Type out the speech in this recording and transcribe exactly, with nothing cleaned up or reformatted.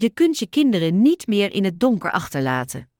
Je kunt je kinderen niet meer in het donker achterlaten.